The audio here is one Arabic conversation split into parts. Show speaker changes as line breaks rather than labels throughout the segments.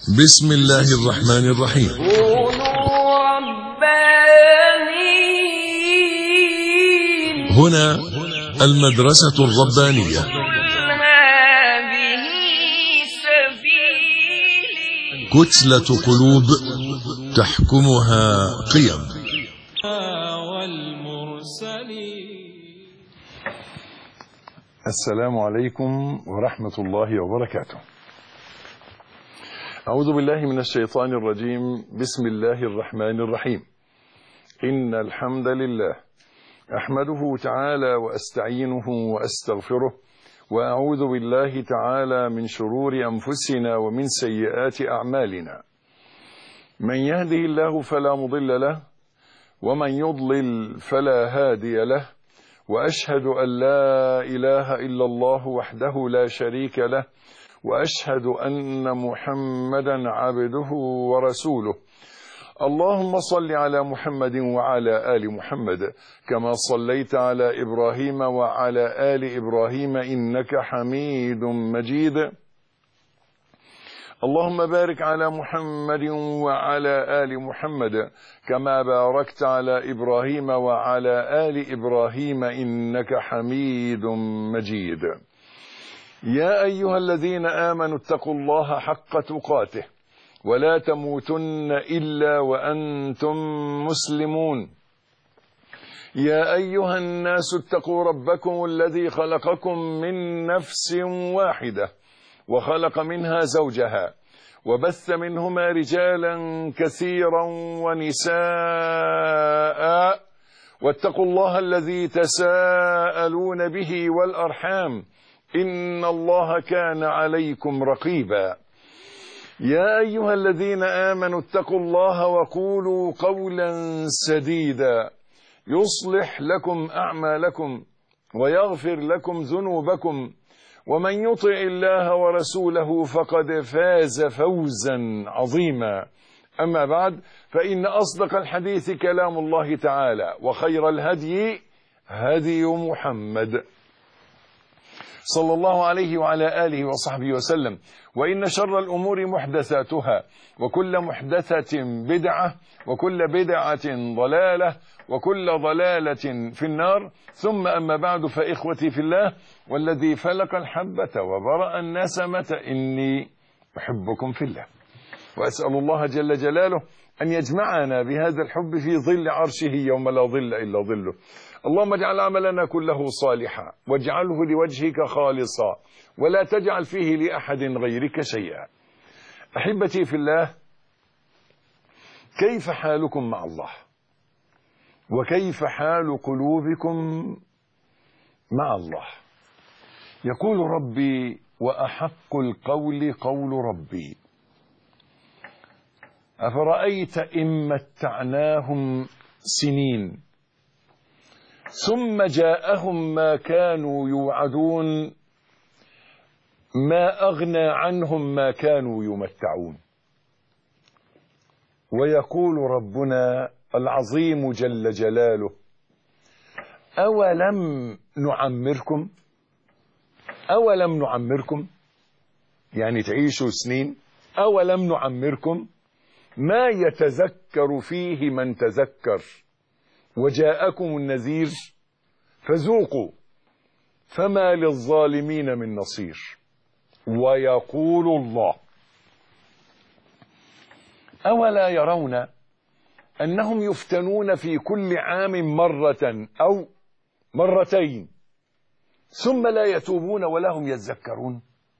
بسم الله الرحمن الرحيم.
كونوا ربانيين.
هنا المدرسة الربانية.
هذه سبيلي.
كتلة قلوب تحكمها قيم.
السلام عليكم ورحمة الله وبركاته. أعوذ بالله من الشيطان الرجيم. بسم الله الرحمن الرحيم. إن الحمد لله أحمده تعالى وأستعينه وأستغفره، وأعوذ بالله تعالى من شرور أنفسنا ومن سيئات أعمالنا. من يهده الله فلا مضل له، ومن يضلل فلا هادي له، وأشهد أن لا إله إلا الله وحده لا شريك له، وأشهد أن محمدا عبده ورسوله. اللهم صل على محمد وعلى آل محمد كما صليت على إبراهيم وعلى آل إبراهيم إنك حميد مجيد. اللهم بارك على محمد وعلى آل محمد كما باركت على إبراهيم وعلى آل إبراهيم إنك حميد مجيد. يا أيها الذين آمنوا اتقوا الله حق تقاته ولا تموتن إلا وأنتم مسلمون. يا أيها الناس اتقوا ربكم الذي خلقكم من نفس واحدة وخلق منها زوجها وبث منهما رجالا كثيرا ونساء، واتقوا الله الذي تساءلون به والأرحام إن الله كان عليكم رقيبا. يا أيها الذين آمنوا اتقوا الله وقولوا قولا سديدا يصلح لكم أعمالكم ويغفر لكم ذنوبكم، ومن يطع الله ورسوله فقد فاز فوزا عظيما. أما بعد، فإن أصدق الحديث كلام الله تعالى، وخير الهدي هدي محمد صلى الله عليه وعلى آله وصحبه وسلم. وإن شر الأمور محدثاتها، وكل محدثة بدعة، وكل بدعة ضلالة، وكل ضلالة في النار. ثم أما بعد، فإخوتي في الله والذي فلق الحبة وبرأ النسمة إني أحبكم في الله، وأسأل الله جل جلاله أن يجمعنا بهذا الحب في ظل عرشه يوم لا ظل إلا ظله. اللهم اجعل عملنا كله صالحا، واجعله لوجهك خالصا، ولا تجعل فيه لأحد غيرك شيئا. أحبتي في الله، كيف حالكم مع الله؟ وكيف حال قلوبكم مع الله؟ يقول ربي: وأحق القول قول ربي، أفرأيت إن متعناهم سنين ثم جاءهم ما كانوا يوعدون ما أغنى عنهم ما كانوا يمتعون. ويقول ربنا العظيم جل جلاله: أولم نعمركم يعني تعيشوا سنين. أولم نعمركم ما يتذكر فيه من تذكر وجاءكم النذير فذوقوا فما للظالمين من نصير. ويقول الله: أولا يرون أنهم يفتنون في كل عام مرة أو مرتين ثم لا يتوبون ولا هم يذكرون.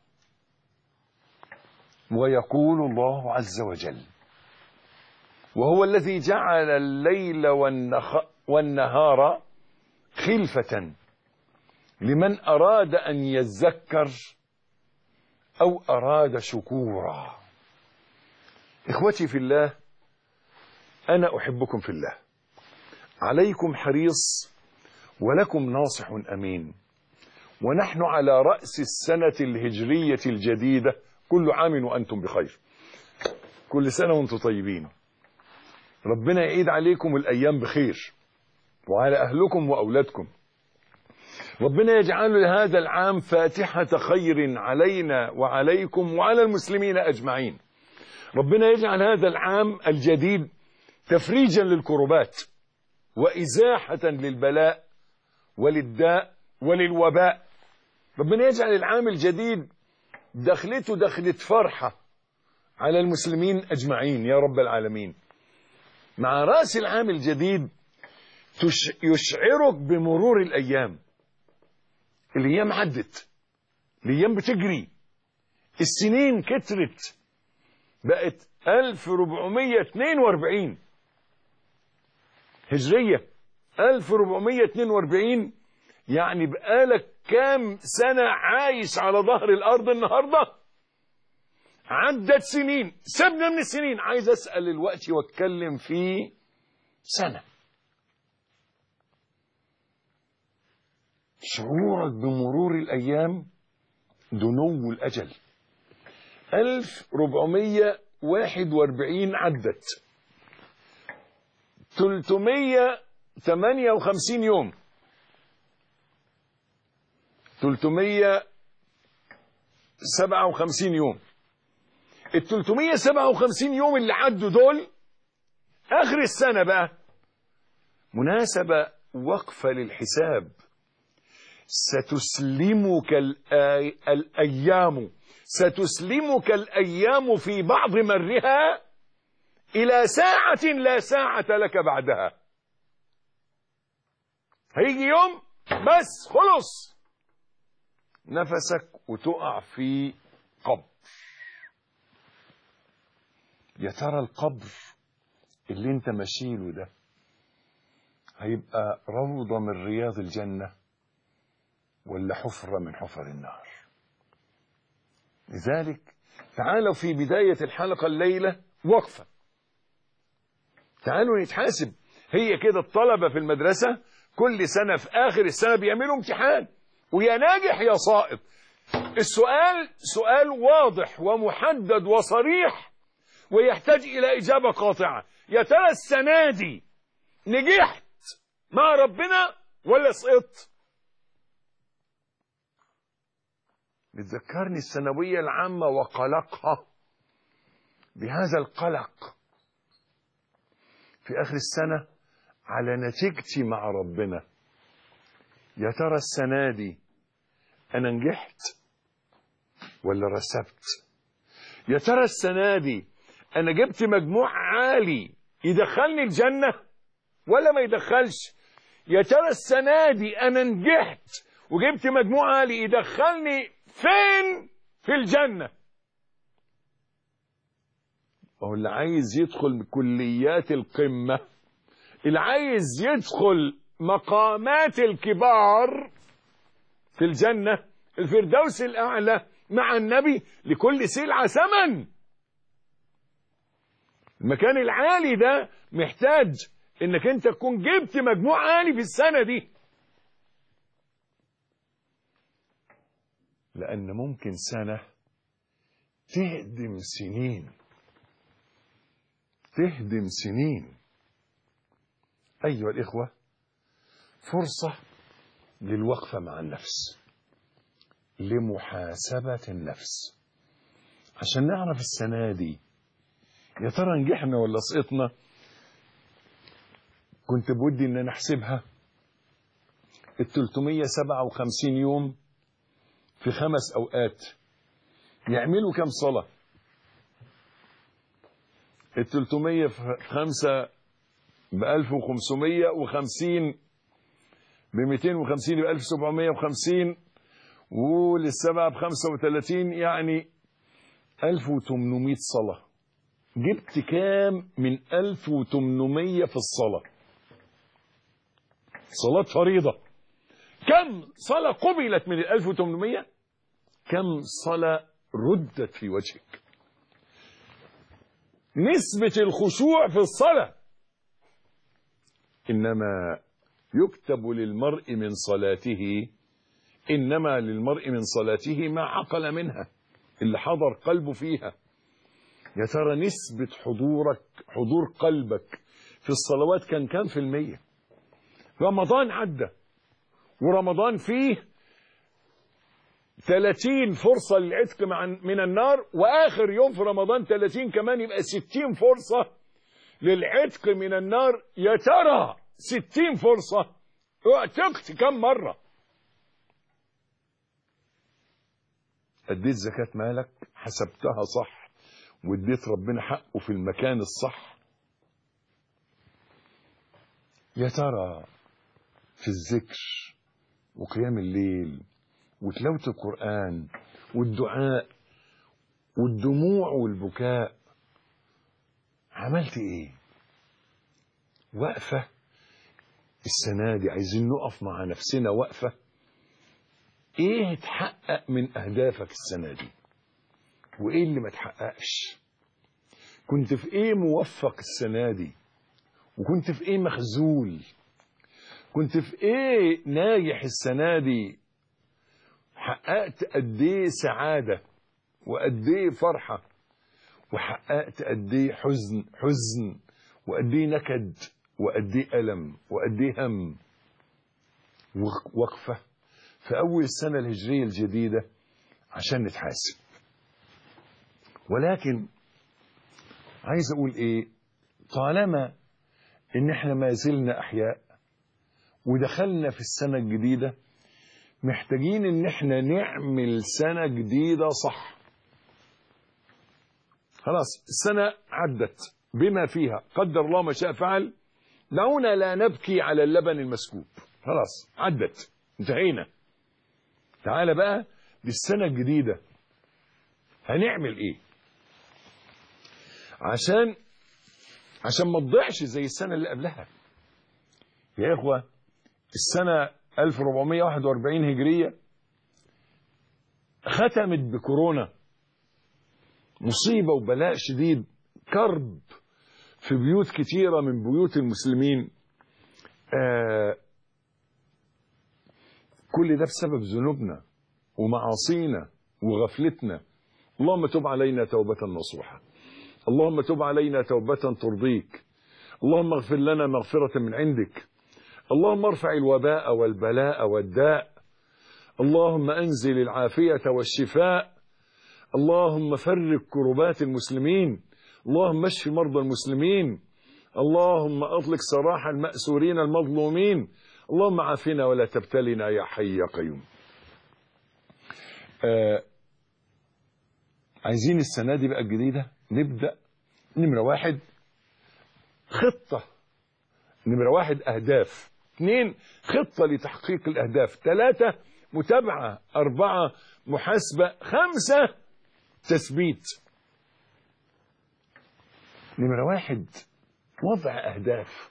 ويقول الله عز وجل: وهو الذي جعل الليل والنهار خلفة لمن أراد أن يذكر أو أراد شكورا. إخوتي في الله، أنا أحبكم في الله، عليكم حريص ولكم ناصح أمين. ونحن على رأس السنة الهجرية الجديدة، كل عام وأنتم بخير، كل سنة وأنتم طيبين. ربنا يعيد عليكم الأيام بخير، وعلى أهلكم وأولادكم. ربنا يجعل هذا العام فاتحة خير علينا وعليكم وعلى المسلمين أجمعين. ربنا يجعل هذا العام الجديد تفريجا للكربات وإزاحة للبلاء وللداء وللوباء. ربنا يجعل العام الجديد دخلته دخلة فرحة على المسلمين أجمعين يا رب العالمين. مع رأس العام الجديد يشعرك بمرور الأيام. الأيام عدت، الأيام بتجري، السنين كترت، بقت 1442 هجرية. 1442 يعني بقالك كام سنة عايش على ظهر الأرض النهاردة؟ عدت سنين، سبنا من السنين. عايز أسأل الوقت واتكلم في سنة. شعورك بمرور الأيام دنو الأجل. 1441 عدت، 358 يوم، 357 يوم. ال 357 يوم اللي عدوا دول آخر السنة بقى مناسبة وقفة للحساب. ستسلمك الأيام في بعض مرها إلى ساعة لا ساعة لك بعدها. هيجي يوم بس خلص نفسك وتقع في قبر. يا ترى القبر اللي انت ماشيله ده هيبقى روضة من رياض الجنة ولا حفرة من حفر النار؟ لذلك تعالوا في بداية الحلقة الليلة وقفة، تعالوا نتحاسب. هي كده الطلبة في المدرسة كل سنة في آخر السنة بيعملوا امتحان، ويا ناجح يا ساقط. السؤال سؤال واضح ومحدد وصريح ويحتاج إلى إجابة قاطعة. يا ترى السنة دي نجحت مع ربنا ولا سقطت؟ بتذكرني الثانوية العامة وقلقها بهذا القلق في آخر السنة على نتيجتي مع ربنا. يا ترى السنة دي أنا نجحت ولا رسبت؟ يا ترى السنة دي أنا جبت مجموع عالي يدخلني الجنة ولا ما يدخلش؟ يا ترى السنة دي أنا نجحت وجبت مجموع عالي يدخلني فين في الجنة؟ هو اللي عايز يدخل كليات القمة، اللي عايز يدخل مقامات الكبار في الجنة الفردوس الأعلى مع النبي، لكل سلعة ثمن. المكان العالي ده محتاج انك انت تكون جبت مجموع عالي في السنة دي، لأن ممكن سنة تهدم سنين، تهدم سنين. أيها الإخوة، فرصة للوقفة مع النفس، لمحاسبة النفس، عشان نعرف السنة دي يا ترى نجحنا ولا سقطنا. كنت بودي ان انا احسبها ال 357 يوم في 5 أوقات يعملوا كم صلاة؟ ال 300 في 5 ب 1550 ب 250 ب 1750 وللسبعة ب 35 يعني 1800 صلاة. جبت كام من 1800 في الصلاة؟ صلاة فريضة. كم صلاة قبلت من 1800؟ كم صلاة ردت في وجهك؟ نسبة الخشوع في الصلاة. إنما يكتب للمرء من صلاته، إنما للمرء من صلاته ما عقل منها، اللي حضر قلبه فيها. يا ترى نسبة حضور قلبك في الصلوات كان كام في المية؟ رمضان عدى ورمضان فيه 30 فرصة للعتق من النار، وآخر يوم في رمضان 30 كمان، يبقى 60 فرصة للعتق من النار. يا ترى 60 فرصة اعتقت كم مرة؟ اديت زكاة مالك، حسبتها صح، واديت ربنا حقه في المكان الصح؟ يا ترى في الذكر وقيام الليل وتلاوة القرآن والدعاء والدموع والبكاء عملت ايه؟ وقفة السنة دي عايزين نقف مع نفسنا وقفة. ايه اتحقق من اهدافك السنة دي وايه اللي ما اتحققش؟ كنت في ايه موفق السنة دي وكنت في ايه مخزول؟ كنت في ايه ناجح السنة دي؟ حققت قد ايه سعادة وقد ايه فرحة، وحققت قد ايه حزن وقد ايه نكد وقد ايه ألم وقد ايه هم. وقفة في أول السنة الهجرية الجديدة عشان نتحاسب. ولكن عايز أقول إيه؟ طالما إن إحنا ما زلنا أحياء ودخلنا في السنة الجديدة، محتاجين إن إحنا نعمل سنة جديدة صح. خلاص السنة عدت بما فيها، قدر الله ما شاء فعل. دعونا لا نبكي على اللبن المسكوب، خلاص عدت، انتهينا. تعال بقى للسنة الجديدة، هنعمل ايه عشان ما تضيعش زي السنة اللي قبلها؟ يا اخوة، السنة 1441 هجرية ختمت بكورونا، مصيبة وبلاء شديد، كرب في بيوت كتيرة من بيوت المسلمين. كل ده بسبب ذنوبنا ومعاصينا وغفلتنا. اللهم تب علينا توبة نصوحة، اللهم تب علينا توبة ترضيك، اللهم اغفر لنا مغفرة من عندك، اللهم ارفع الوباء والبلاء والداء، اللهم انزل العافية والشفاء، اللهم فرج كربات المسلمين، اللهم اشف مرضى المسلمين، اللهم اطلق سراح المأسورين المظلومين، اللهم عافنا ولا تبتلنا يا حي يا قيوم. عايزين السنة دي بقى الجديدة نبدأ. نمرة 1 خطة، نمرة 1 أهداف، 2 خطة لتحقيق الأهداف، 3 متابعة، 4 محاسبة، 5 تثبيت. نمرة 1 وضع أهداف.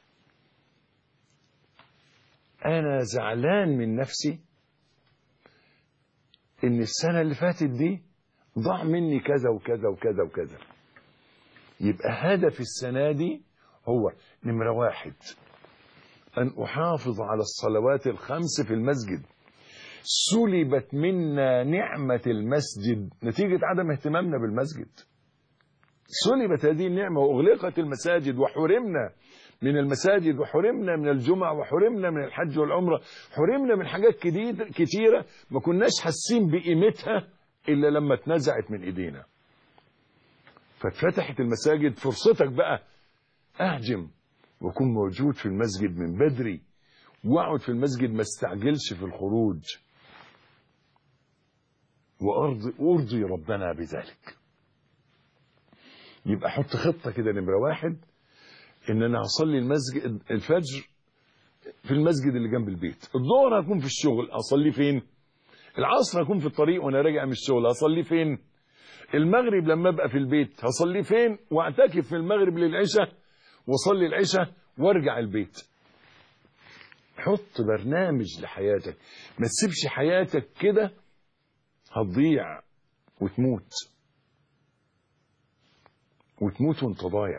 أنا زعلان من نفسي إن السنة اللي فاتت دي ضاع مني كذا وكذا وكذا وكذا. يبقى هدف السنة دي هو نمرة 1 أن أحافظ على الصلوات الخمس في المسجد. سلبت منا نعمة المسجد نتيجة عدم اهتمامنا بالمسجد. سلبت هذه النعمة وأغلقت المساجد، وحرمنا من المساجد، وحرمنا من الجمع، وحرمنا من الحج والعمرة، حرمنا من حاجات كتيرة ما كناش حاسين بقيمتها إلا لما اتنزعت من إيدينا. فاتفتحت المساجد، فرصتك بقى أهجم وكن موجود في المسجد من بدري، واقعد في المسجد، ما استعجلش في الخروج، وأرضي ربنا بذلك. يبقى حط خطة كده. نمرة 1 إن أنا هصلي المسجد الفجر في المسجد اللي جنب البيت، الظهر هكون في الشغل أصلي فين؟ العصر هكون في الطريق وأنا راجع من الشغل أصلي فين؟ المغرب لما أبقى في البيت هصلي فين؟ وأعتكف في المغرب للعشاء وصلي العشاء وارجع البيت. حط برنامج لحياتك، ما تسيبش حياتك كده هتضيع وتموت وانت ضايع.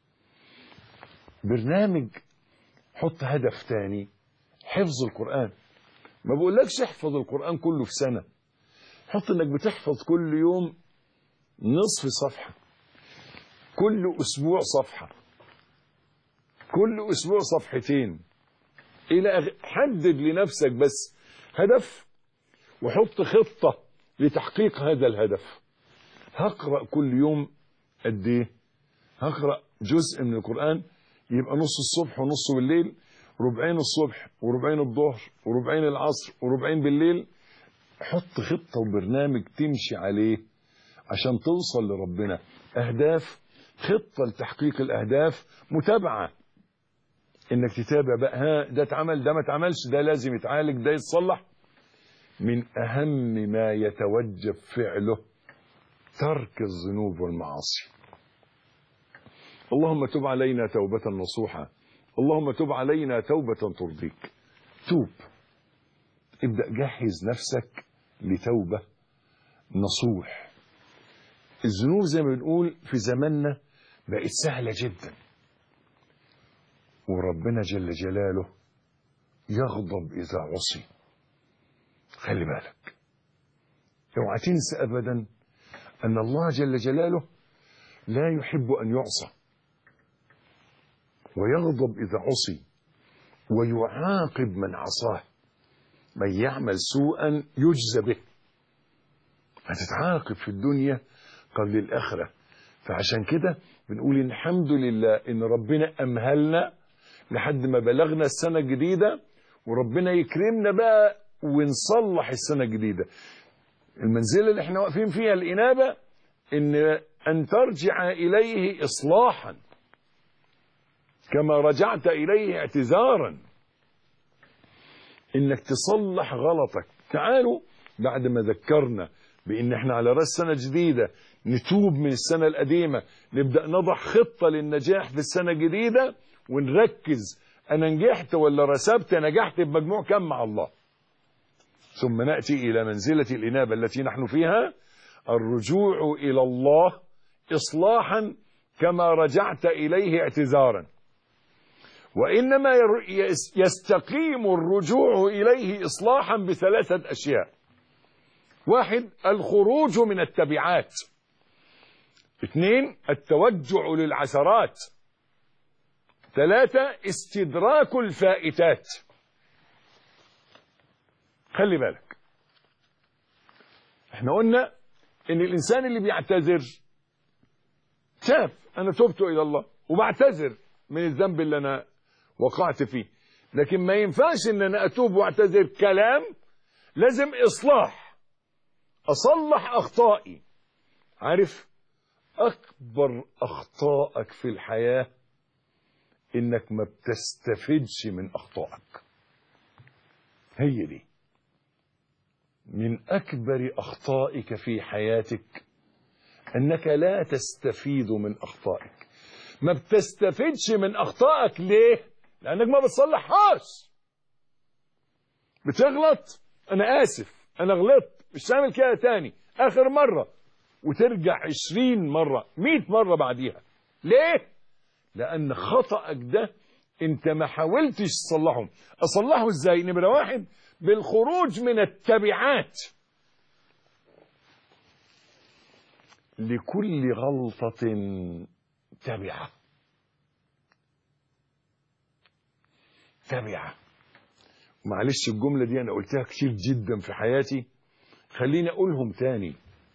برنامج. حط هدف تاني، حفظ القرآن. ما بقولكش احفظ القرآن كله في سنة، حط انك بتحفظ كل يوم نصف صفحة، كل اسبوع صفحة، كل اسبوع صفحتين، حدد لنفسك بس هدف، وحط خطة لتحقيق هذا الهدف. هقرأ كل يوم قد ايه؟ هقرأ جزء من القرآن، يبقى نص الصبح ونص بالليل، ربعين الصبح وربعين الظهر وربعين العصر وربعين بالليل. حط خطة وبرنامج تمشي عليه عشان توصل لربنا. أهداف، خطة لتحقيق الأهداف، متابعة، إنك تتابع بقى، ها ده اتعمل، ده ما اتعملش، ده لازم يتعالج، ده يتصلح. من أهم ما يتوجب فعله ترك الذنوب والمعاصي. اللهم تب علينا توبة نصوحة، اللهم تب علينا توبة ترضيك. توب، ابدأ جهز نفسك لتوبة نصوح. الذنوب زي ما بنقول في زماننا بقت سهلة جدا، وربنا جل جلاله يغضب إذا عصي. خلي بالك، اوعى تنسى أبدا أن الله جل جلاله لا يحب أن يعصى، ويغضب إذا عصي، ويعاقب من عصاه. من يعمل سوءا يجزى به، هتتعاقب في الدنيا قبل الآخرة. فعشان كده بنقول الحمد لله إن ربنا أمهلنا لحد ما بلغنا السنة الجديدة، وربنا يكرمنا بقى ونصلح السنة الجديدة. المنزلة اللي احنا واقفين فيها الإنابة، أن ترجع إليه إصلاحا كما رجعت إليه اعتذارا، إنك تصلح غلطك. تعالوا بعد ما ذكرنا بإن احنا على رأس سنة جديدة نتوب من السنة القديمة، نبدأ نضع خطة للنجاح في السنة الجديدة، ونركز أنا نجحت ولا رسبت، نجحت بمجموع كم مع الله. ثم نأتي إلى منزلة الإنابة التي نحن فيها، الرجوع إلى الله إصلاحا كما رجعت إليه اعتذارا. وإنما يستقيم الرجوع إليه إصلاحا بثلاثة أشياء. 1، الخروج من التبعات. 2، التوجع للعثرات. 3، استدراك الفائتات. خلي بالك، احنا قلنا ان الانسان اللي بيعتذر شاف انا تبت الى الله وبعتذر من الذنب اللي انا وقعت فيه، لكن ما ينفعش ان انا اتوب واعتذر كلام، لازم اصلاح، اصلح اخطائي. عارف اكبر اخطائك في الحياة انك ما بتستفدش من اخطائك. هي دي من اكبر اخطائك في حياتك، انك لا تستفيد من اخطائك. ما بتستفدش من اخطائك ليه؟ لانك ما بتصلحهاش. بتغلط، انا اسف، انا غلطت، مش هعمل كده تاني، اخر مرة، وترجع 20 مرة 100 مرة بعديها. ليه؟ لان خطأك ده انت ما حاولتش تصلحه. اصلحه ازاي؟ نمرة 1، بالخروج من التبعات. لكل غلطة تبعة. تبعة. معلش الجملة دي أنا قلتها كتير جدا في حياتي، خليني أقولهم تاني.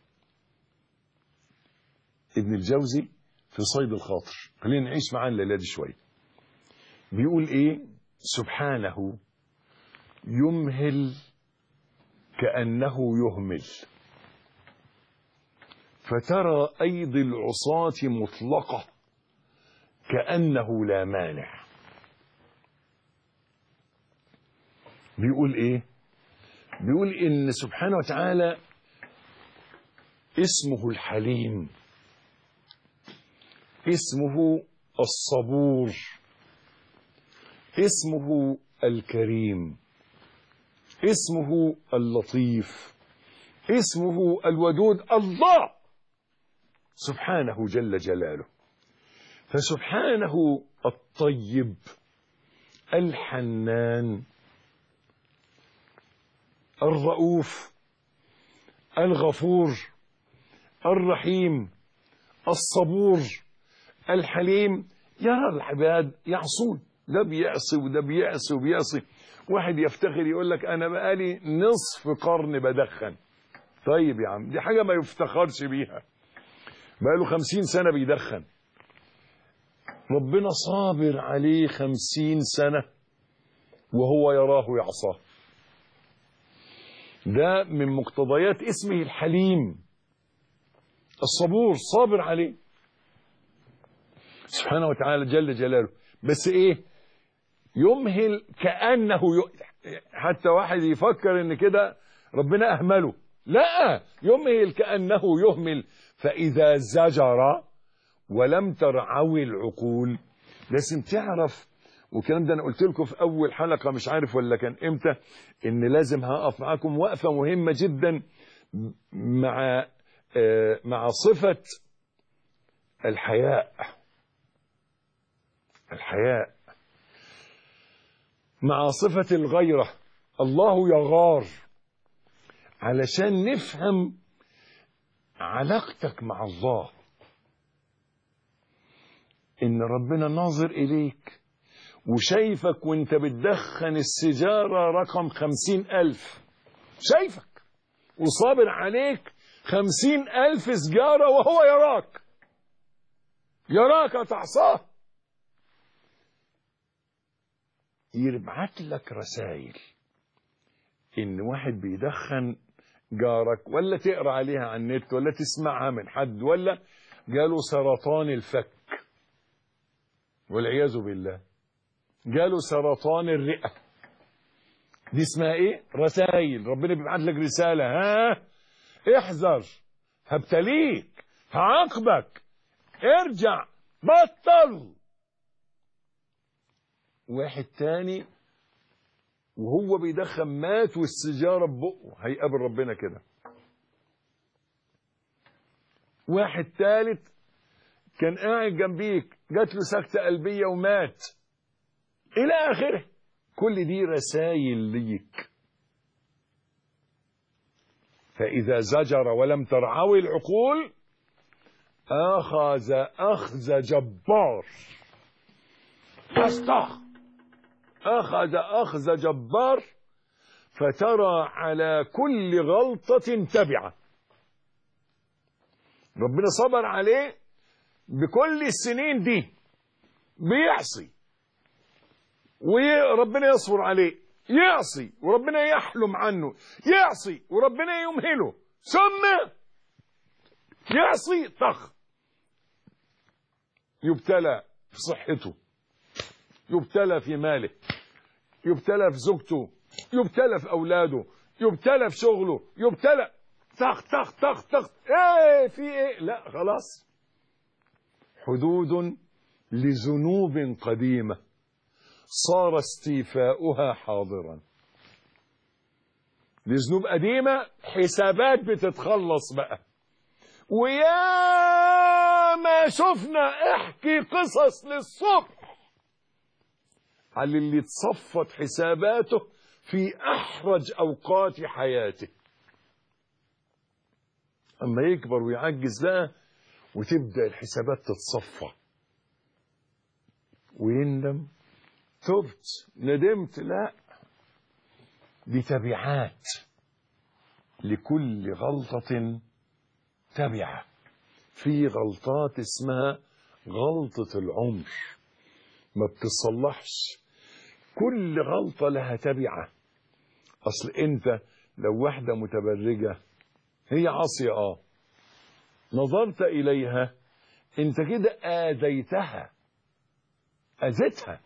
ابن الجوزي في صيد الخاطر، خلينا نعيش معاه الليلة دي شوية. بيقول إيه؟ سبحانه يمهل كأنه يهمل، فترى أيدي العصاة مطلقة كأنه لا مانع. بيقول إيه؟ بيقول إن سبحانه وتعالى اسمه الحليم، اسمه الصبور، اسمه الكريم، اسمه اللطيف، اسمه الودود. الله سبحانه جل جلاله. فسبحانه الطيب الحنان الرؤوف الغفور الرحيم الصبور الحليم. يرى العباد يعصون، ده بيعصي وده بيعصي وبيعصي. واحد يفتخر يقول لك انا بقالي نصف قرن بدخن، طيب يا عم، دي حاجة ما يفتخرش بيها، بقاله 50 سنة بيدخن، ربنا صابر عليه 50 سنة وهو يراه يعصاه. ده من مقتضيات اسمه الحليم، الصبور، صابر عليه سبحانه وتعالى جل جلاله. بس ايه؟ يمهل كأنه حتى واحد يفكر ان كده ربنا اهمله، لا، يمهل كأنه يهمل. فإذا زجر ولم ترعوي العقول، لازم تعرف، والكلام ده انا قلت لكم في اول حلقة، مش عارف ولا كان امتى، ان لازم هقف معاكم وقفة مهمة جدا مع صفة الحياء مع صفة الغيرة. الله يغار، علشان نفهم علاقتك مع الله، ان ربنا ناظر اليك وشايفك وانت بتدخن السيجارة رقم 50,000، شايفك وصابر عليك 50,000 سجارة وهو يراك تعصاه. يبعت لك رسائل ان واحد بيدخن جارك، ولا تقرا عليها على النت، ولا تسمعها من حد، ولا جاله سرطان الفك والعياذ بالله، جاله سرطان الرئة، دي اسمها ايه؟ رسائل. ربنا بيبعت لك رسالة، ها احذر، هبتليك، هعاقبك، ارجع، بطل. واحد تاني وهو بيدخن مات والسيجارة ببقه، هيقابل ربنا كده. واحد ثالث كان قاعد جنبيك، جات له سكتة قلبية ومات، إلى آخره. كل دي رسائل ليك. فإذا زجر ولم ترعوي العقول أخذ جبار، أخذ جبار، فترى على كل غلطة تبعة. ربنا صبر عليه بكل السنين دي بيعصي، وربنا يصبر عليه، يعصي وربنا يحلم عنه، يعصي وربنا يمهله، ثم يعصي يبتلى في صحته، يبتلى في ماله، يبتلى في زوجته، يبتلى في اولاده، يبتلى في شغله، يبتلى طخ. ايه في ايه؟ لا خلاص، حدود لذنوب قديمة صار استيفاؤها حاضرا. لذنوب قديمة، حسابات بتتخلص بقى. ويا ما شفنا، احكي قصص للصبح على اللي تصفت حساباته في احرج اوقات حياته، اما يكبر ويعجز بقى وتبدأ الحسابات تتصفى ويندم، تبت، ندمت. لا، دي تبعات، لكل غلطة تبعة. في غلطات اسمها غلطة العمر ما بتصلحش، كل غلطة لها تبعة. اصل انت لو واحدة متبرجة هي عاصية، نظرت اليها، انت كده اذيتها، اذيتها.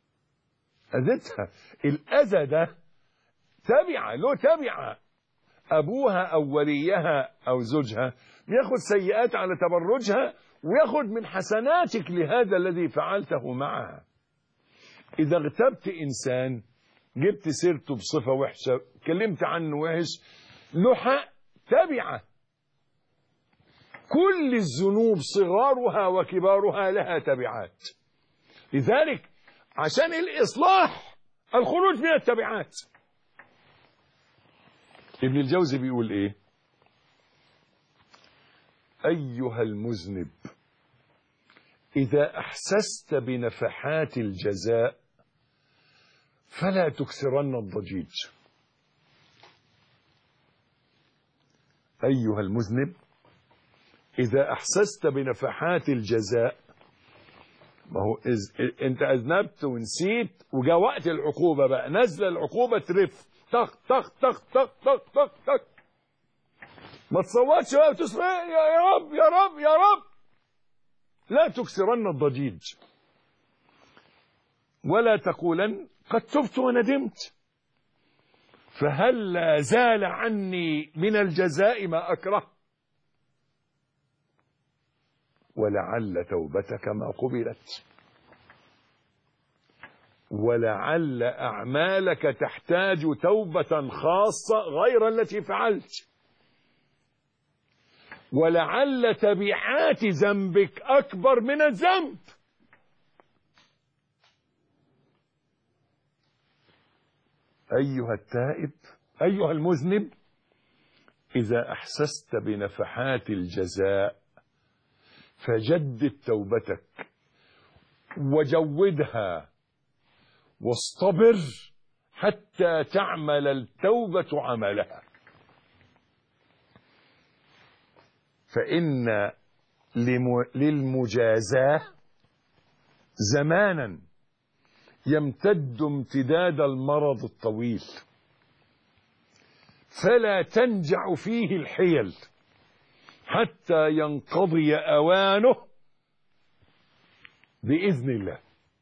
الاذى ده تبعة، له تبعة. ابوها او وليها او زوجها ياخد سيئات على تبرجها، وياخد من حسناتك لهذا الذي فعلته معها. اذا اغتبت انسان، جبت سيرته بصفة وحشة، كلمت عنه وحش، له حق، تبعة. كل الذنوب صغارها وكبارها لها تبعات. لذلك عشان الإصلاح الخروج من التبعات. ابن الجوزي بيقول ايه؟ أيها المذنب، إذا أحسست بنفحات الجزاء فلا تكثرن الضجيج. أيها المذنب إذا أحسست بنفحات الجزاء، ما هو أنت أذنبت ونسيت وجاء وقت العقوبة بقى، نزل العقوبة ترف طخ طخ طخ طخ طخ طخ طخ، ما تصوتش بقى وتسمع يا رب يا رب يا رب، لا تكسرن الضجيج ولا تقولن قد تبت وندمت، فهل لا زال عني من الجزاء ما أكره، ولعل توبتك ما قبلت، ولعل أعمالك تحتاج توبة خاصة غير التي فعلت، ولعل تبعات ذنبك أكبر من الذنب. أيها التائب، أيها المذنب، إذا أحسست بنفحات الجزاء فجدد توبتك وجودها واصطبر حتى تعمل التوبة عملها، فإن للمجازاة زمانا يمتد امتداد المرض الطويل، فلا تنجع فيه الحيل حتى ينقضي أوانه بإذن الله.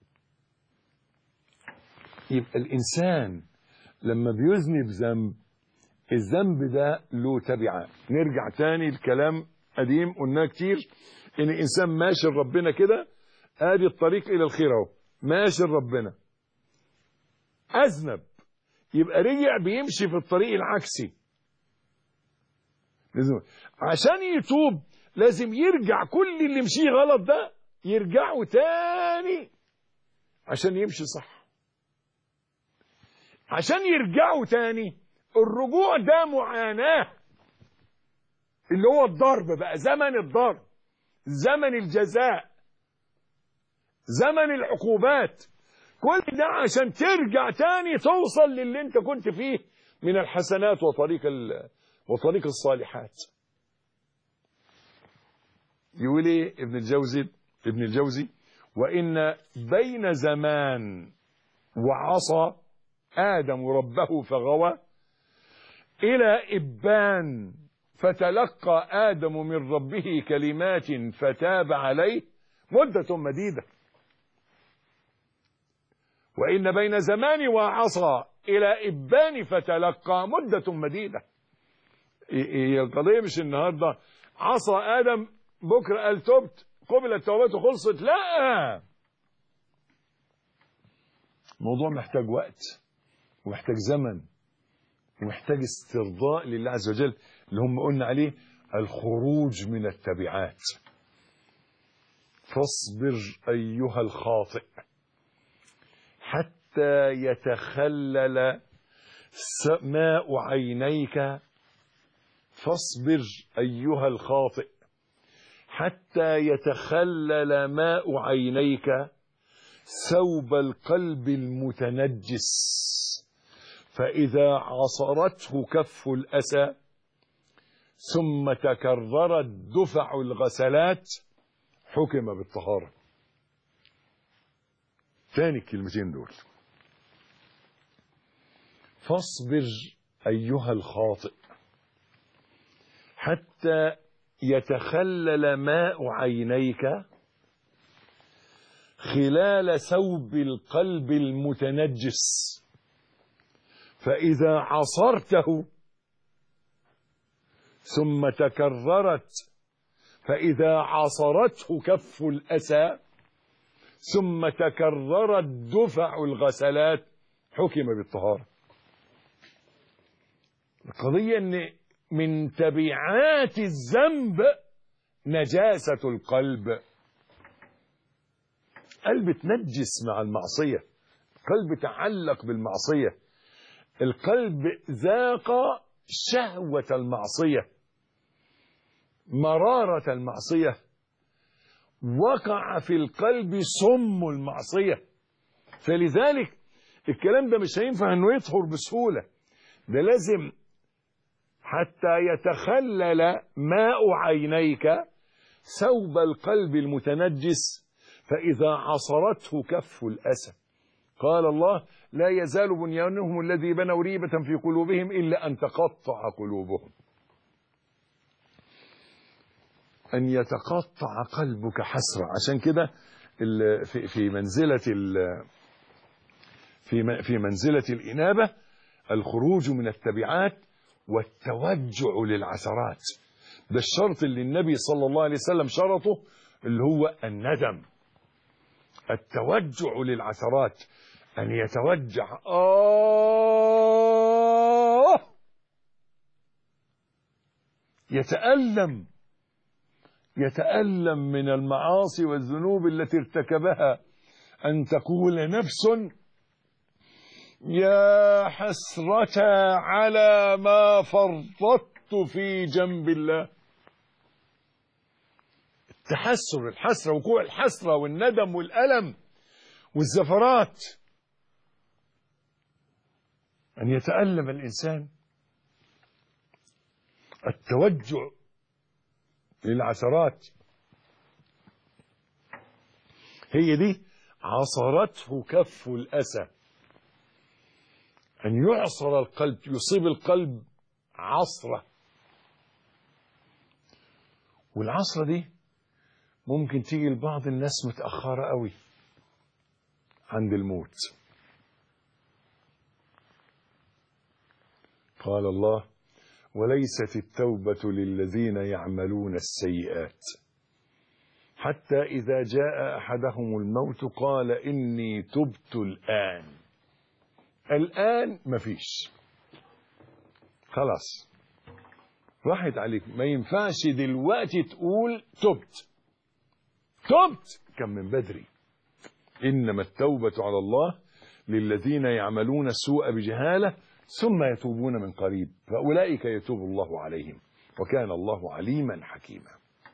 يبقى الإنسان لما بيذنب ذنب، الذنب ده له تبعات. نرجع تاني الكلام قديم قلناه كتير، إن الإنسان ماشي لربنا كده، آدي الطريق إلى الخير أهو، ماشي لربنا، أذنب، يبقى رجع بيمشي في الطريق العكسي. عشان يتوب لازم يرجع كل اللي مشيه غلط ده يرجعه تاني عشان يمشي صح. عشان يرجعوا تاني الرجوع ده معاناة، اللي هو الضرب بقى، زمن الضرب، زمن الجزاء، زمن العقوبات، كل ده عشان ترجع تاني توصل للي انت كنت فيه من الحسنات وطريق الصالحات. يقول ايه ابن الجوزي وإن بين زمان وعصى آدم ربه فغوى إلى إبان فتلقى آدم من ربه كلمات فتاب عليه مدة مديدة. وإن بين زمان وعصى إلى إبان فتلقى مدة مديدة. هي القضية مش النهاردة عصى آدم بكرة قال تبت قبلت توبته خلصت، لا، الموضوع محتاج وقت ومحتاج زمن ومحتاج استرضاء لله عز وجل، اللي هم قلنا عليه الخروج من التبعات. فاصبر أيها الخاطئ حتى يتخلل ماء عينيك، فاصبر أيها الخاطئ حتى يتخلل ماء عينيك ثوب القلب المتنجس، فإذا عصرته كف الأسى ثم تكررت دفع الغسلات حكم بالطهارة. ثاني الكلمتين دول، فاصبر أيها الخاطئ حتى يتخلل ماء عينيك خلال ثوب القلب المتنجس، فإذا عصرته ثم تكررت، فإذا عصرته كف الأسى ثم تكررت دفع الغسلات حكم بالطهارة. القضية أن من تبعات الذنب نجاسة القلب. قلب تنجس مع المعصية، قلب تعلق بالمعصية، القلب ذاق شهوة المعصية، مرارة المعصية، وقع في القلب سم المعصية. فلذلك الكلام ده مش هينفع انه يطهر بسهولة، ده لازم حتى يتخلل ماء عينيك ثوب القلب المتنجس، فإذا عصرته كف الأسى. قال الله: لا يزال بنيانهم الذي بنوا ريبة في قلوبهم إلا أن تقطع قلوبهم. أن يتقطع قلبك حسرة. عشان كده في منزلة الإنابة الخروج من التبعات والتوجع للعثرات. ده الشرط اللي النبي صلى الله عليه وسلم شرطه، اللي هو الندم، التوجع للعثرات، أن يتوجع يتألم من المعاصي والذنوب التي ارتكبها، أن تقول نفس: يا حسرة على ما فرطت في جنب الله. التحسر، الحسرة، وقوع الحسرة والندم والألم والزفرات، أن يتألم الإنسان. التوجع للعثرات هي دي عصرته كف الأسى. أن يعصر القلب، يصيب القلب عصرة. والعصرة دي ممكن تيجي لبعض الناس متأخرة قوي عند الموت. قال الله: وليست التوبة للذين يعملون السيئات حتى إذا جاء أحدهم الموت قال إني تبت الآن مفيش، خلاص راحت عليك. ما ينفعش دلوقتي تقول تبت كان من بدري. إنما التوبة على الله للذين يعملون السوء بجهالة ثم يتوبون من قريب فأولئك يتوب الله عليهم وكان الله عليما حكيما.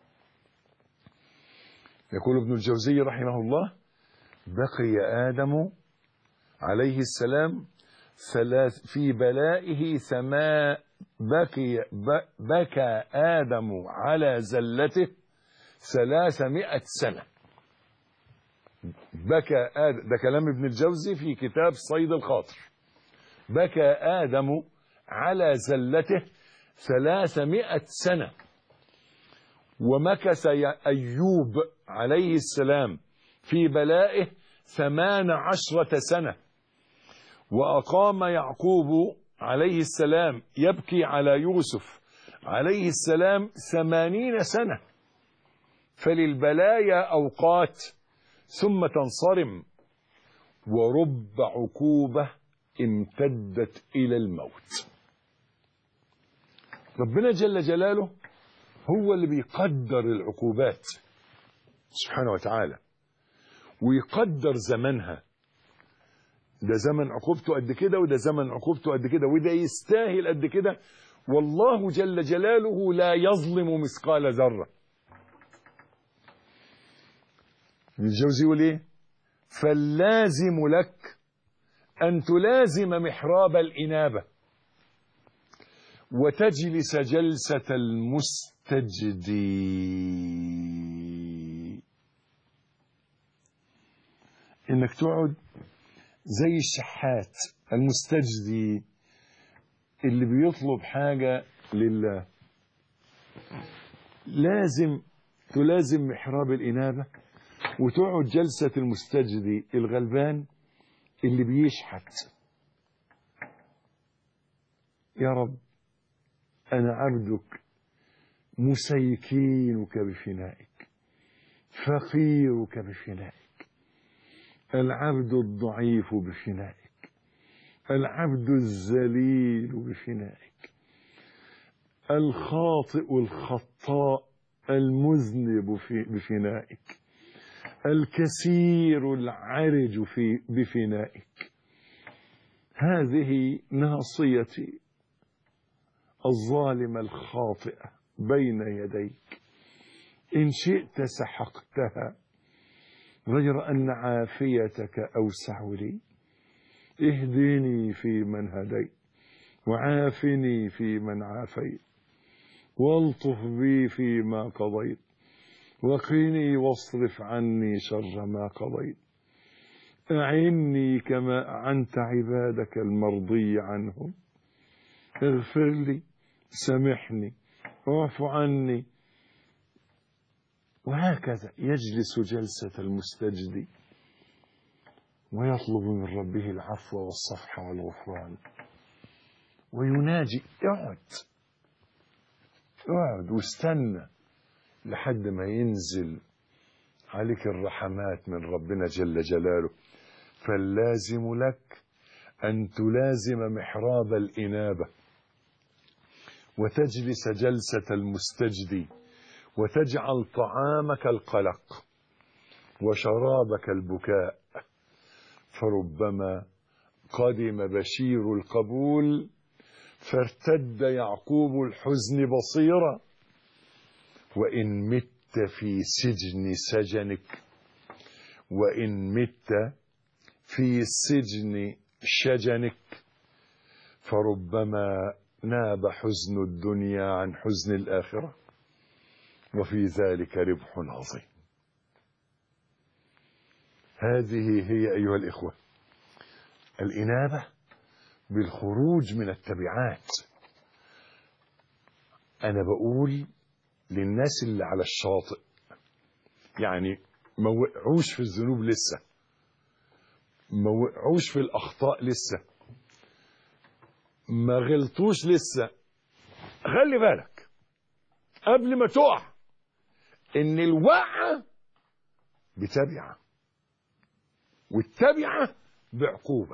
يقول ابن الجوزي رحمه الله: بقي آدم عليه السلام في بلائه بكى آدم على زلته 300 سنة. بكى آدم، ده كلام ابن الجوزي في كتاب صيد الخاطر. بكى آدم على زلته 300 سنة. ومكث أيوب عليه السلام في بلائه 18 سنة. وأقام يعقوب عليه السلام يبكي على يوسف عليه السلام 80 سنة. فللبلايا أوقات ثم تنصرم، ورب عقوبة امتدت إلى الموت. ربنا جل جلاله هو اللي بيقدر العقوبات سبحانه وتعالى، ويقدر زمنها. ده زمن عقوبته قد كده، وده زمن عقوبته قد كده، وده يستاهل قد كده. والله جل جلاله لا يظلم مثقال ذرة. الجوزي يقول ايه؟ فاللازم لك أن تلازم محراب الإنابة وتجلس جلسة المستجدي. إنك تقعد زي الشحات المستجدي اللي بيطلب حاجة لله. لازم تلازم محراب الإنابة وتقعد جلسة المستجدي الغلبان اللي بيشحت. يا رب أنا عبدك مسيكينك بفنائك، فقيرك بفنائك، العبد الضعيف بفنائك، العبد الذليل بفنائك، الخاطئ الخطاء المذنب بفنائك، الكثير العرج بفنائك. هذه ناصيتي الظالمة الخاطئة بين يديك، إن شئت سحقتها غير أن عافيتك أوسع لي. اهدني في من هديت وعافني فيمن عافيت، والطف بي فيما قضيت، وقني واصرف عني شر ما قضيت. أعني كما أعنت عبادك المرضي عنهم، اغفر لي، سامحني، اعف عني. وهكذا يجلس جلسة المستجدي ويطلب من ربه العفو والصفح والغفران ويناجي. اقعد واستنى لحد ما ينزل عليك الرحمات من ربنا جل جلاله. فاللازم لك أن تلازم محراب الإنابة وتجلس جلسة المستجدي، وتجعل طعامك القلق وشرابك البكاء. فربما قدم بشير القبول فارتد يعقوب الحزن بصيرا. وإن مت في سجن سجنك، وإن مت في سجن شجنك، فربما ناب حزن الدنيا عن حزن الآخرة، وفي ذلك ربح عظيم. هذه هي أيها الإخوة الإنابة بالخروج من التبعات. أنا بقول للناس اللي على الشاطئ، يعني ما وقعوش في الذنوب لسه، ما وقعوش في الأخطاء لسه، ما غلطوش لسه، خلي بالك قبل ما تقع إن الوقعة بتبعة، والتبعة بعقوبة.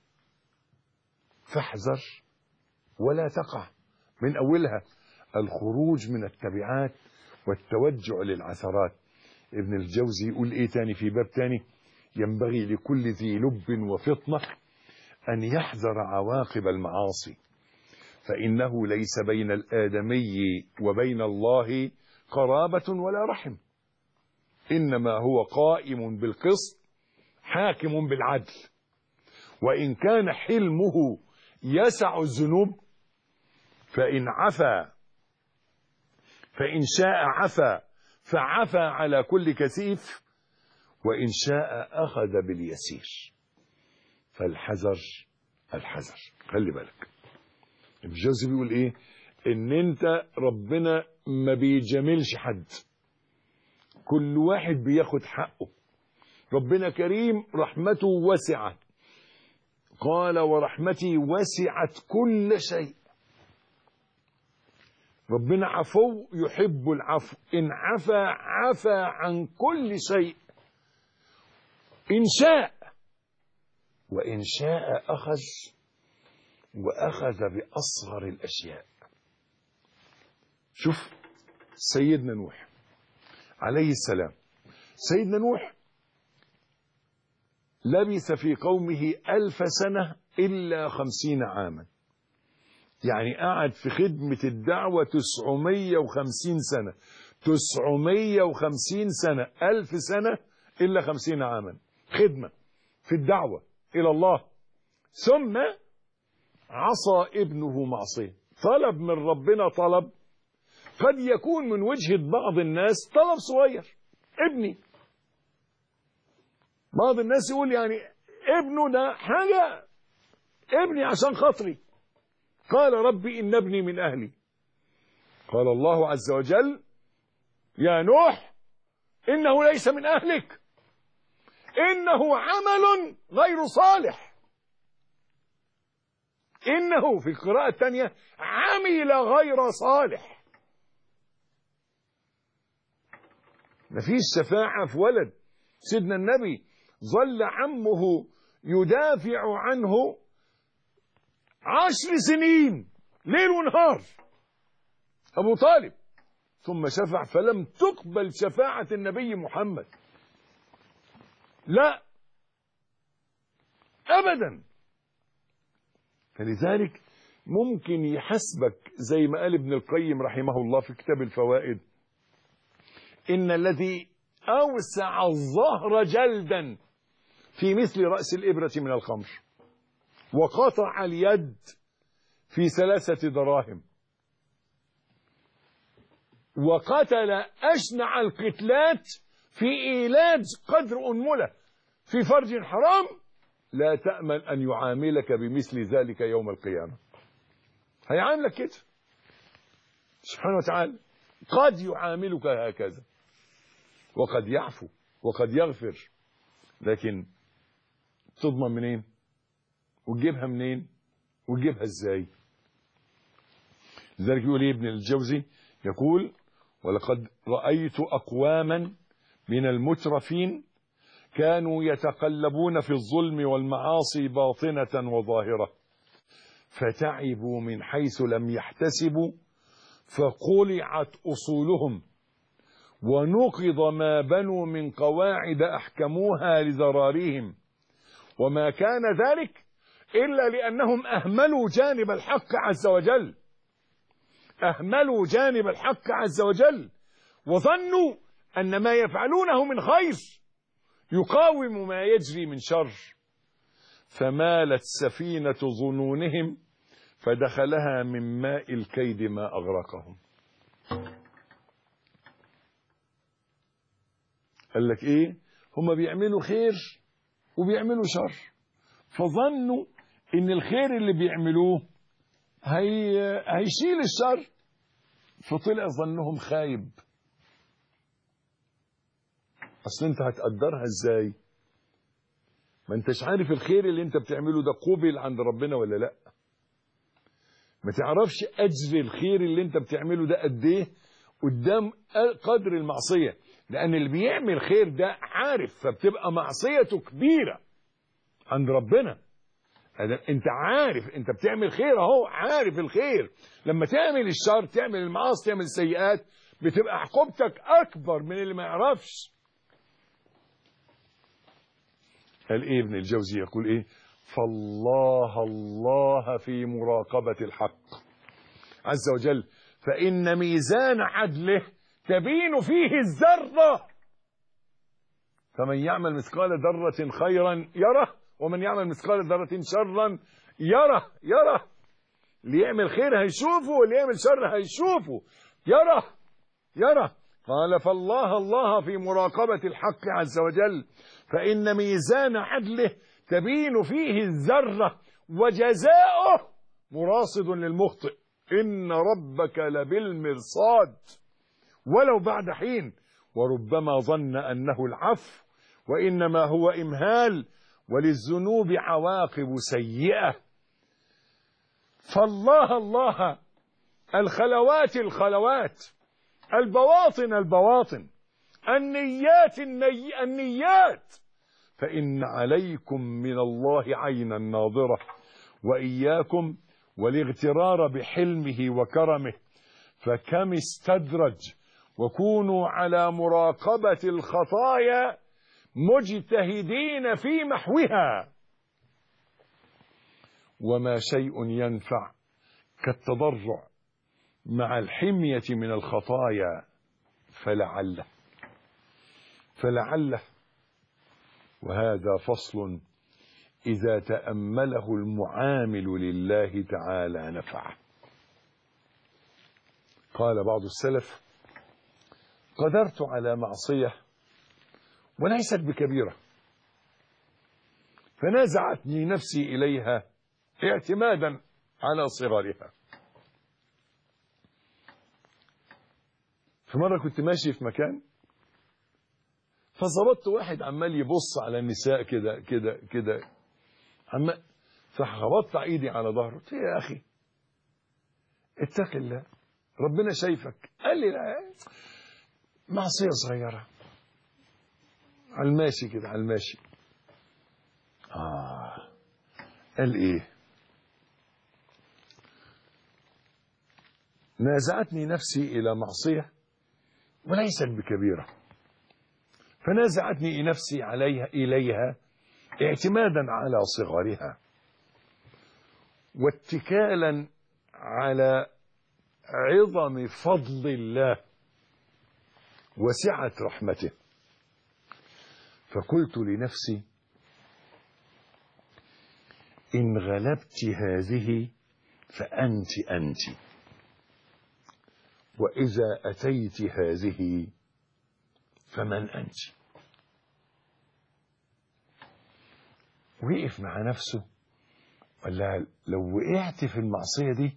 فاحذر ولا تقع من أولها. الخروج من التبعات والتوجع للعثرات. ابن الجوزي يقول إيه تاني في باب تاني؟ ينبغي لكل ذي لب وفطنة أن يحذر عواقب المعاصي، فإنه ليس بين الآدمي وبين الله قرابة ولا رحم، إنما هو قائم بالقسط حاكم بالعدل. وإن كان حلمه يسع الذنوب فإن شاء عفا فعفى على كل كثيف، وإن شاء أخذ باليسير. فالحذر الحذر. خلي بالك ابن الجوزي بيقول إيه؟ إن أنت ربنا ما بيجاملش حد، كل واحد بياخد حقه. ربنا كريم، رحمته وسعت، قال ورحمتي وسعت كل شيء. ربنا عفو يحب العفو، إن عفى عن كل شيء. إن شاء، وإن شاء أخذ، وأخذ بأصغر الأشياء. شوف سيدنا نوح عليه السلام. سيدنا نوح لبث في قومه 1000 سنة إلا 50 عاما، يعني قعد في خدمة الدعوة 950 سنة. 950 سنة، 1000 سنة إلا 50 عاما خدمة في الدعوة إلى الله. ثم عصى ابنه معصية، طلب من ربنا طلب قد يكون من وجهة بعض الناس طلب صغير، ابني. بعض الناس يقول يعني ابنه ده حاجة، ابني عشان خاطري. قال ربي إن ابني من أهلي. قال الله عز وجل يا نوح إنه ليس من أهلك، إنه عمل غير صالح. إنه في القراءة الثانية عمل غير صالح. مفيش شفاعة في ولد. سيدنا النبي ظل عمه يدافع عنه 10 سنين ليل ونهار، أبو طالب، ثم شفع فلم تقبل شفاعة النبي محمد، لا أبدا. فلذلك ممكن يحسبك زي ما قال ابن القيم رحمه الله في كتاب الفوائد: إن الذي أوسع الظهر جلدا في مثل رأس الإبرة من الخمر، وقطع اليد في 3 دراهم، وقتل أشنع القتلات في إيلاج قدر أنملة في فرج حرام، لا تأمن أن يعاملك بمثل ذلك يوم القيامة. هيعاملك كده سبحانه وتعالى، قد يعاملك هكذا، وقد يعفو وقد يغفر، لكن تضمن منين وتجيبها منين وتجيبها ازاي؟ لذلك يقول ابن الجوزي، يقول: ولقد رأيت أقواما من المترفين كانوا يتقلبون في الظلم والمعاصي باطنة وظاهرة، فتعبوا من حيث لم يحتسبوا، فقلعت أصولهم، ونقض ما بنوا من قواعد أحكموها لذراريهم، وما كان ذلك إلا لأنهم أهملوا جانب الحق عز وجل، أهملوا جانب الحق عز وجل، وظنوا أن ما يفعلونه من خير يقاوم ما يجري من شر، فمالت سفينة ظنونهم فدخلها من ماء الكيد ما أغرقهم. قال لك إيه؟ هم بيعملوا خير وبيعملوا شر، فظنوا إن الخير اللي بيعملوه هيشيل الشر، فطلع ظنهم خايب. أصل أنت هتقدرها إزاي؟ ما أنتش عارف الخير اللي أنت بتعمله ده قبل عند ربنا ولا لأ. ما تعرفش أجر الخير اللي أنت بتعمله ده قد إيه قدام قدر المعصية، لأن اللي بيعمل خير ده عارف، فبتبقى معصيته كبيرة عند ربنا. أنت عارف أنت بتعمل خير أهو، عارف الخير. لما تعمل الشر، تعمل المعاصي، تعمل السيئات، بتبقى عقوبتك أكبر من اللي ما يعرفش. قال إيه ابن الجوزي؟ يقول إيه؟ فالله الله في مراقبة الحق عز وجل، فإن ميزان عدله تبين فيه الذرة، فمن يعمل مثقال ذرة خيرا يره، ومن يعمل مثقال ذرة شرا يره. اللي يعمل خير هيشوفه، واللي يعمل شر هيشوفه، يره. قال فالله الله في مراقبة الحق عز وجل، فإن ميزان عدله تبين فيه الذرة، وجزاؤه مراصد للمخطئ، إن ربك لبالمرصاد ولو بعد حين، وربما ظن أنه العفو وإنما هو إمهال، وللذنوب عواقب سيئة. فالله الله، الخلوات الخلوات، البواطن النيات، فإن عليكم من الله عينا ناظرة، وإياكم والاغترار بحلمه وكرمه، فكم استدرج، وكونوا على مراقبة الخطايا مجتهدين في محوها. وما شيء ينفع كالتضرع مع الحمية من الخطايا، فلعله، وهذا فصل إذا تأمله المعامل لله تعالى نفعه. قال بعض السلف: قدرت على معصية وليست بكبيرة، فنازعتني نفسي إليها اعتمادا على صغرها. في مرة كنت ماشي في مكان، فظبطت واحد عمال يبص على النساء كده كده كده، فخبطت ايدي على ظهره. قلت: يا اخي اتق الله، ربنا شايفك. قال لي: لا، معصية صغيرة، على الماشي كده، على الماشي. قال ايه؟ نازعتني نفسي الى معصية وليست بكبيرة، فنازعتني نفسي إليها اعتمادا على صغرها، واتكالا على عظم فضل الله وسعة رحمته. فقلت لنفسي: إن غلبت هذه فأنت وإذا أتيت هذه فمن أنت؟ وقف مع نفسه قال لها لو وقعت في المعصية دي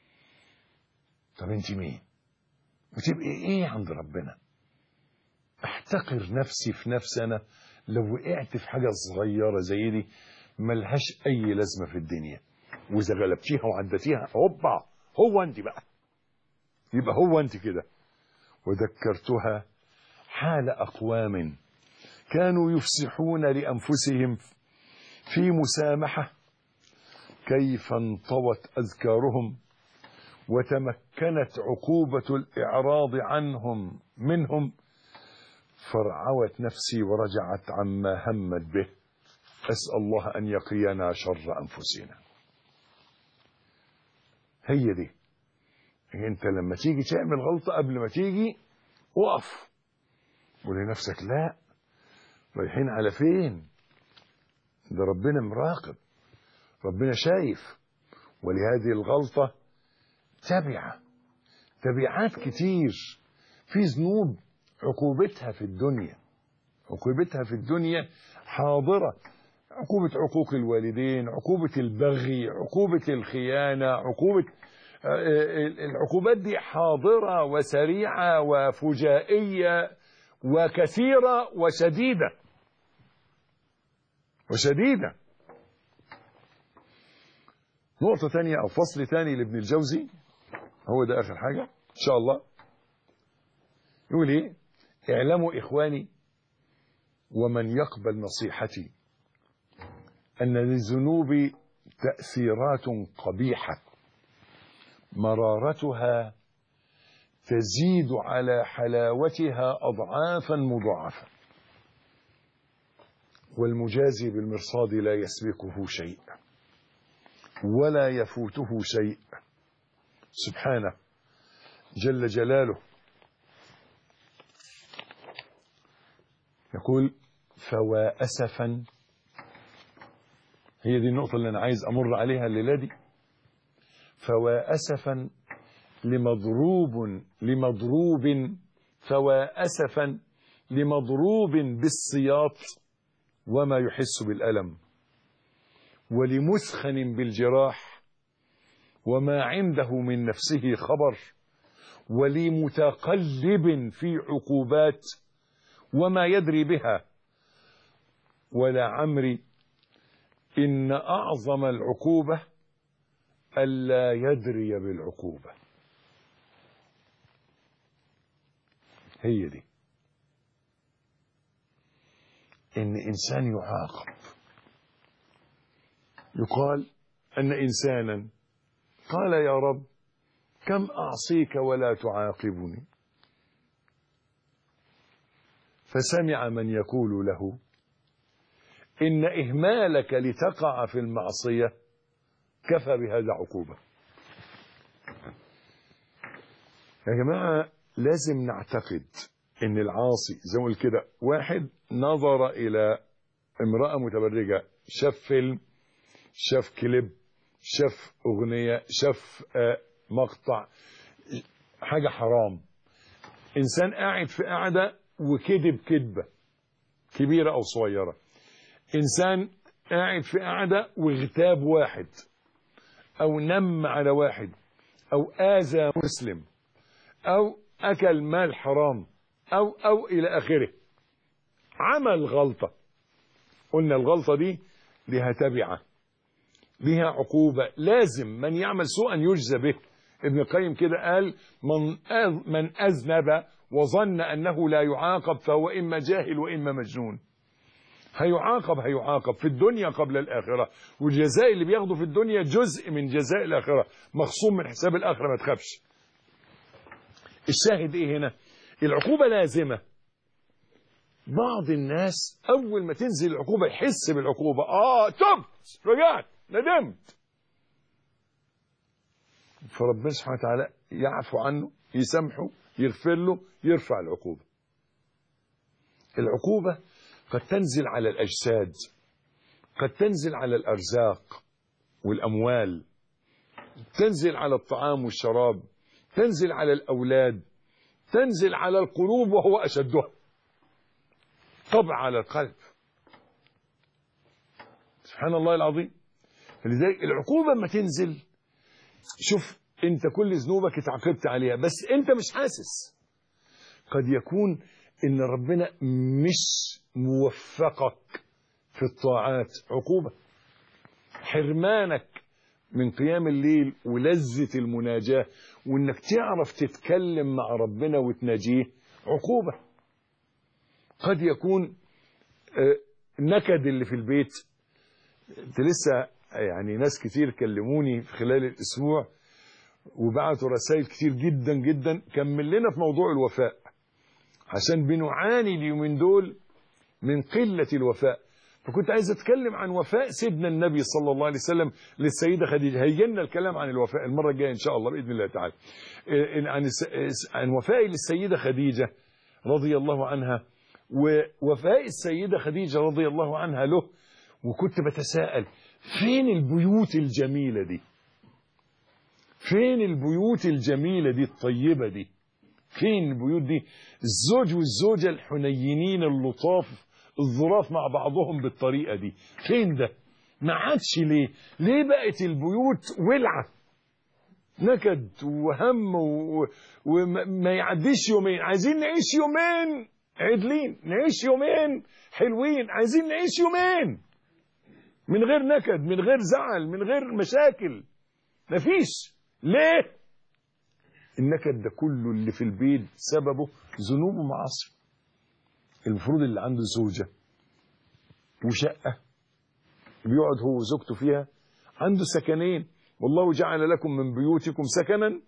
طب انت مين وتبقي ايه عند ربنا؟ احتقر نفسي في نفسي انا لو وقعت في حاجة صغيرة زي دي ملهاش اي لازمة في الدنيا، واذا غلبتيها وعدتيها هوبا هو انت بقى، يبقى هو انت كده. وذكرتها حال اقوام كانوا يفسحون لانفسهم في مسامحة كيف انطوت اذكارهم وتمكنت عقوبة الإعراض منهم فرعوت نفسي ورجعت عما همت به. أسأل الله أن يقينا شر أنفسنا. هي دي، أنت لما تيجي تعمل غلطة قبل ما تيجي وقف ولنفسك لا، رايحين على فين؟ ده ربنا مراقب، ربنا شايف. ولهذه الغلطة تبعات كتير. في ذنوب عقوبتها في الدنيا حاضرة، عقوبة عقوق الوالدين، عقوبة البغي، عقوبة الخيانة، العقوبات دي حاضرة وسريعة وفجائية وكثيرة وشديدة. نقطة تانية أو فصل تاني لابن الجوزي، هو ده آخر حاجة إن شاء الله. يقول إيه؟ اعلموا إخواني ومن يقبل نصيحتي أن للذنوب تأثيرات قبيحة مرارتها تزيد على حلاوتها أضعافا مضاعفة، والمجازي بالمرصاد لا يسبقه شيء ولا يفوته شيء سبحانه جل جلاله. يقول فوا أسفا، هي دي النقطة اللي أنا عايز أمر عليها الليلة دي. فوا أسفا فوا أسفا لمضروب بالسياط وما يحس بالألم، ولمثخن بالجراح وما عنده من نفسه خبر، ولمتقلب في عقوبات وما يدري بها، ولا عمري إن أعظم العقوبة ألا يدري بالعقوبة. هي دي، إن إنسان يعاقب. يقال أن إنسانا قال يا رب كم أعصيك ولا تعاقبني، فسمع من يقول له إن إهمالك لتقع في المعصية كفى بهذا عقوبة. يا جماعة لازم نعتقد إن العاصي زي ما قلت كده، واحد نظر إلى امرأة متبرجة، شاف فيلم، شاف كليب، شاف أغنية، شاف مقطع، حاجة حرام. إنسان قاعد في قاعدة وكذب كذبة كبيرة أو صغيرة. إنسان قاعد في قاعدة واغتاب واحد أو نم على واحد أو آذى مسلم أو أكل مال حرام أو إلى آخره، عمل غلطة. قلنا الغلطة دي لها تبعة، لها عقوبة، لازم من يعمل سوءا يجزى به. ابن القيم كده قال من أذنب وظن أنه لا يعاقب فهو إما جاهل وإما مجنون. هيعاقب في الدنيا قبل الآخرة، والجزاء اللي بياخده في الدنيا جزء من جزاء الآخرة، مخصوم من حساب الآخرة، ما تخافش. الشاهد إيه هنا؟ العقوبة لازمة. بعض الناس أول ما تنزل العقوبة يحس بالعقوبة، تبت، رجعت، ندمت، فربنا سبحانه وتعالى يعفو عنه، يسامحه، يغفر له، يرفع العقوبة. العقوبة قد تنزل على الأجساد، قد تنزل على الأرزاق والأموال تنزل على الطعام والشراب، تنزل على الأولاد، تنزل على القلوب وهو أشدها، طبع على القلب. سبحان الله العظيم. فلذلك العقوبة ما تنزل، شوف انت كل ذنوبك اتعاقبت عليها بس انت مش حاسس. قد يكون ان ربنا مش موفقك في الطاعات، عقوبة. حرمانك من قيام الليل ولذة المناجاة وانك تعرف تتكلم مع ربنا وتناجيه، عقوبة. قد يكون نكد اللي في البيت. انت لسه يعني ناس كتير كلموني في خلال الاسبوع وبعتوا رسائل كتير جدا جدا، كمل لنا في موضوع الوفاء، عشان بنعاني اليومين دول من قلة الوفاء. فكنت عايز اتكلم عن وفاء سيدنا النبي صلى الله عليه وسلم للسيدة خديجة. هيجينا الكلام عن الوفاء المرة الجاية ان شاء الله بإذن الله تعالى، عن وفاء للسيدة خديجة رضي الله عنها ووفاء السيدة خديجة رضي الله عنها له. وكنت بتساءل فين البيوت الجميلة دي؟ فين البيوت الجميلة دي الطيبة دي؟ فين البيوت دي؟ الزوج والزوجة الحنينين اللطاف الظراف مع بعضهم بالطريقة دي، فين ده؟ ما عادش ليه؟ ليه بقت البيوت ولعة نكد وهم وما يعديش يومين؟ عايزين نعيش يومين عدلين، نعيش يومين حلوين، عايزين نعيش يومين من غير نكد، من غير زعل، من غير مشاكل. مفيش. ليه؟ النكد ده كله اللي في البيت سببه ذنوب ومعاصي. المفروض اللي عنده زوجة وشقة بيقعد هو وزوجته فيها، عنده سكنين، والله جعل لكم من بيوتكم سكنا،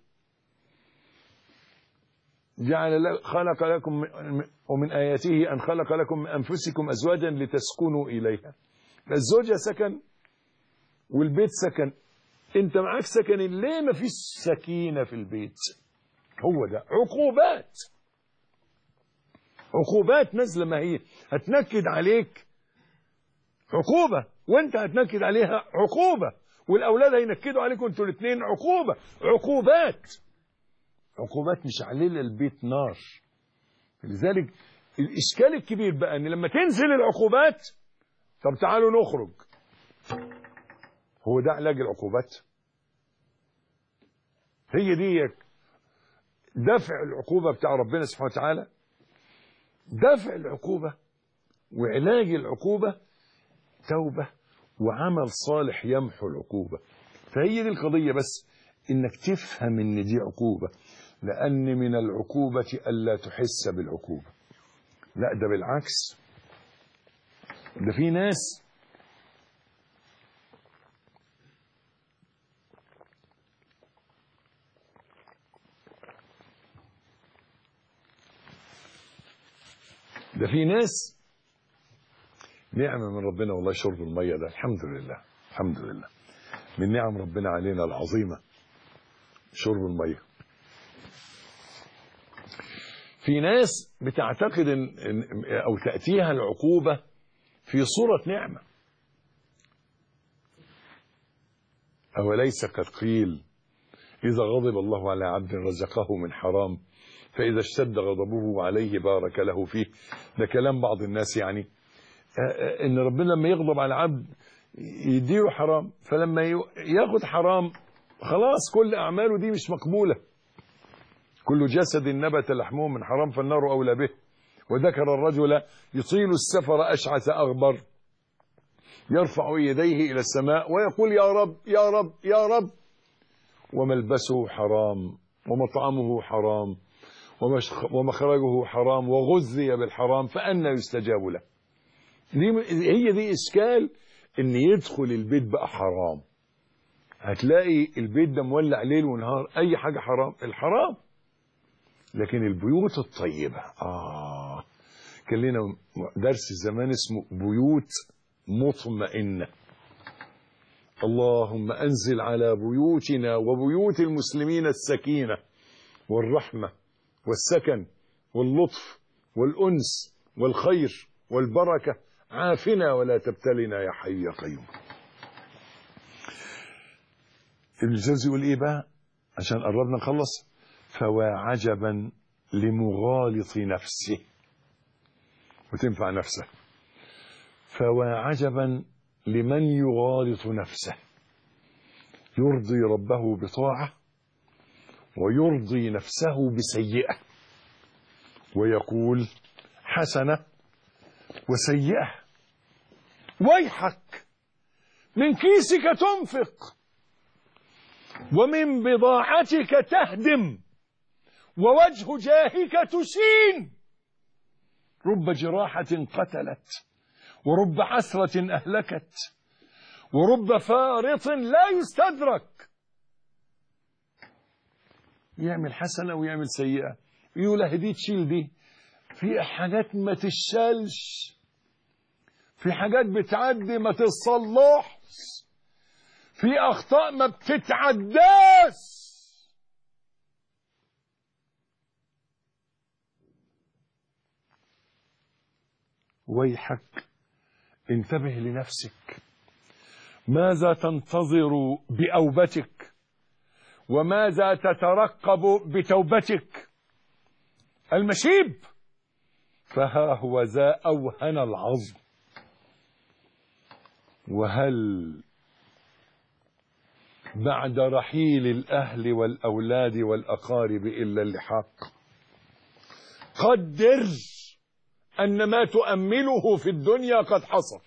خلق لكم ومن آياته أن خلق لكم من أنفسكم أزواجا لتسكنوا إليها. الزوجة سكن والبيت سكن. انت معاك سكن، ليه ما فيش سكينة في البيت؟ هو ده عقوبات. عقوبات نازله، ما هي هتنكد عليك عقوبة، وانت هتنكد عليها عقوبة، والاولاد هينكدوا عليكم انتوا الاثنين عقوبة. عقوبات. عقوبات مش علينا البيت نار. لذلك الاشكال الكبير بقى ان لما تنزل العقوبات، طب تعالوا نخرج. هو ده علاج العقوبات؟ هي دي دفع العقوبة بتاع ربنا سبحانه وتعالى؟ دفع العقوبة وعلاج العقوبة توبة وعمل صالح يمحو العقوبة. فهي دي القضية، بس انك تفهم ان دي عقوبة، لان من العقوبة الا تحس بالعقوبة. لا، ده بالعكس. ده في ناس نعمة من ربنا والله. شرب المية ده الحمد لله، الحمد لله من نعم ربنا علينا العظيمة، شرب المية. في ناس بتعتقد أو تأتيها العقوبة في صورة نعمة. أوليس قد قيل إذا غضب الله على عبد رزقه من حرام فإذا اشتد غضبه عليه بارك له فيه. ده كلام بعض الناس، يعني ان ربنا لما يغضب على عبد يديله حرام، فلما ياخد حرام خلاص كل اعماله دي مش مقبولة. كل جسد نبت لحمه من حرام فالنار اولى به. وذكر الرجل يطيل السفر اشعث اغبر يرفع يديه الى السماء ويقول يا رب يا رب يا رب، وملبسه حرام ومطعمه حرام ومخرجه حرام وغذي بالحرام فأنى يستجاب له. هي دي إشكال إن يدخل البيت بقى حرام. هتلاقي البيت ده مولع ليل ونهار، أي حاجة حرام، الحرام. لكن البيوت الطيبة كان لنا درس زمان اسمه بيوت مطمئنة. اللهم أنزل على بيوتنا وبيوت المسلمين السكينة والرحمة والسكن واللطف والأنس والخير والبركة. عافنا ولا تبتلنا يا حي يا قيوم. ابن الجوزي يقول ايه بقى عشان قربنا نخلص؟ فواعجبا لمغالط نفسه، وتنفع نفسه. فواعجبا لمن يغالط نفسه، يرضي ربه بطاعة ويرضي نفسه بسيئة، ويقول حسنة وسيئة. ويحك من كيسك تنفق ومن بضاعتك تهدم ووجه جاهك تشين. رب جراحة قتلت ورب حسرة أهلكت ورب فارط لا يستدرك. يعمل حسنة ويعمل سيئة، يقول هدي تشيل دي. في حاجات ما تشالش، في حاجات بتعدي ما تصلحش، في أخطاء ما بتتعداش. ويحك انتبه لنفسك، ماذا تنتظر بأوبتك وماذا تترقب بتوبتك؟ المشيب فها هو ذا أوهن العظم، وهل بعد رحيل الأهل والأولاد والأقارب إلا اللحاق؟ قدر أن ما تؤمله في الدنيا قد حصل،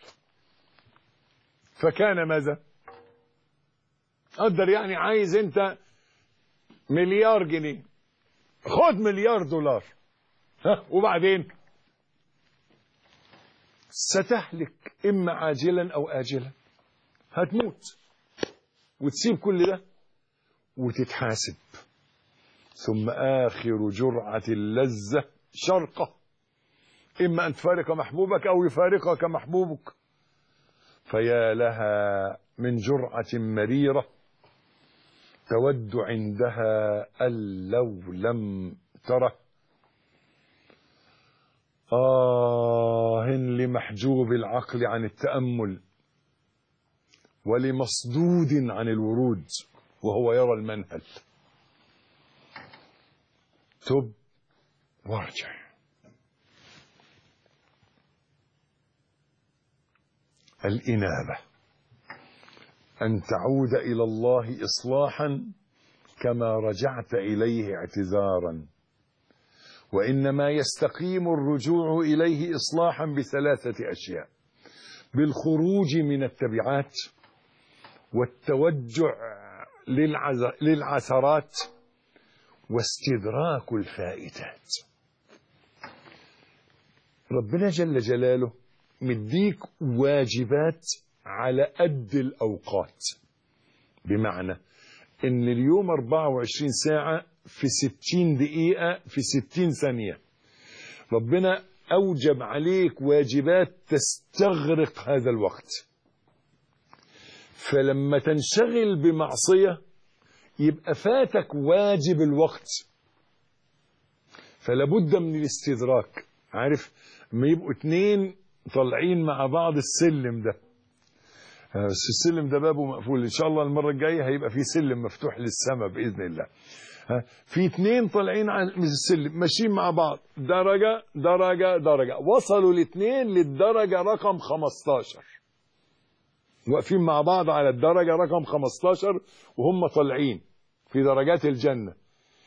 فكان ماذا؟ قدر يعني عايز أنت مليار جنيه، خد مليار دولار، وبعدين ستهلك إما عاجلا أو آجلا، هتموت وتسيب كل ده وتتحاسب. ثم آخر جرعة اللذة شرقة، إما أن تفارق محبوبك أو يفارقك محبوبك. فيا لها من جرعة مريرة تود عندها أن لو لم تره. لمحجوب العقل عن التأمل ولمصدود عن الورود وهو يرى المنهل. تب وارجع. الإنابة أن تعود إلى الله إصلاحا كما رجعت إليه اعتذارا، وإنما يستقيم الرجوع إليه إصلاحا بثلاثة أشياء: بالخروج من التبعات، والتوجع للعثرات، واستدراك الفائتات. ربنا جل جلاله مديك واجبات على قد الأوقات، بمعنى إن اليوم 24 ساعة في 60 دقيقة في 60 ثانية. ربنا أوجب عليك واجبات تستغرق هذا الوقت، فلما تنشغل بمعصية يبقى فاتك واجب الوقت، فلا بد من الاستدراك. عارف ما يبقوا اتنين طالعين مع بعض السلم ده، بس السلم ده بابه مقفول، ان شاء الله المره الجايه هيبقى في سلم مفتوح للسماء باذن الله. في اتنين طالعين على السلم ماشيين مع بعض، درجه درجه درجه، وصلوا الاثنين للدرجه رقم 15، واقفين مع بعض على الدرجه رقم 15 وهم طالعين في درجات الجنه.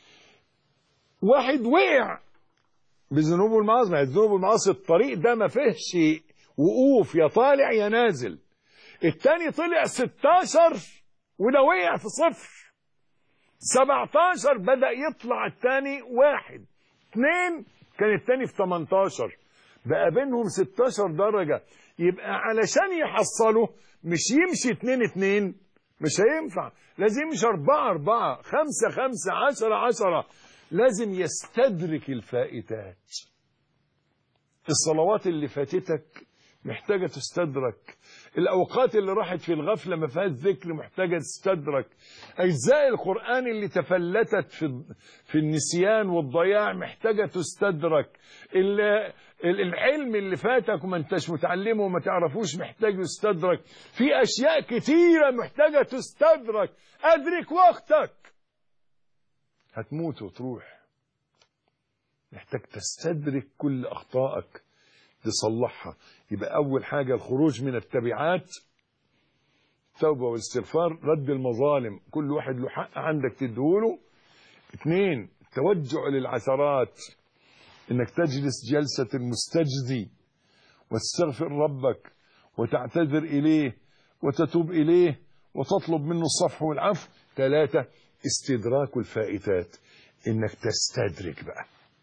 واحد وقع بذنوب والمعاصي، ما الذنوب والمعاصي الطريق ده ما فيهش وقوف، يا طالع يا نازل. التاني طلع 16 وده وقع في 0. 17 بدأ يطلع التاني 1 2 كان التاني في 18، بقى بينهم 16 درجة. يبقى علشان يحصلوا مش يمشي 2 2، مش هينفع، لازم يمشي 4 4 5 5 10 10، لازم يستدرك الفائتات. الصلوات اللي فاتتك محتاجة تستدرك، الأوقات اللي راحت في الغفلة ما فيهاش ذكر محتاجة تستدرك، أجزاء القرآن اللي تفلتت في النسيان والضياع محتاجة تستدرك، العلم اللي فاتك وما انتش متعلمه وما تعرفوش محتاج يستدرك. في أشياء كتيرة محتاجة تستدرك. أدرك وقتك، هتموت وتروح. محتاج تستدرك كل أخطائك تصلحها. يبقى أول حاجة الخروج من التبعات، توبة والاستغفار، رد المظالم، كل واحد له حق عندك تديهوله. 2 توجع للعثرات، انك تجلس جلسة المستجزي وتستغفر ربك وتعتذر اليه وتتوب اليه وتطلب منه الصفح والعفو. 3 استدراك الفائتات، انك تستدرك بقى،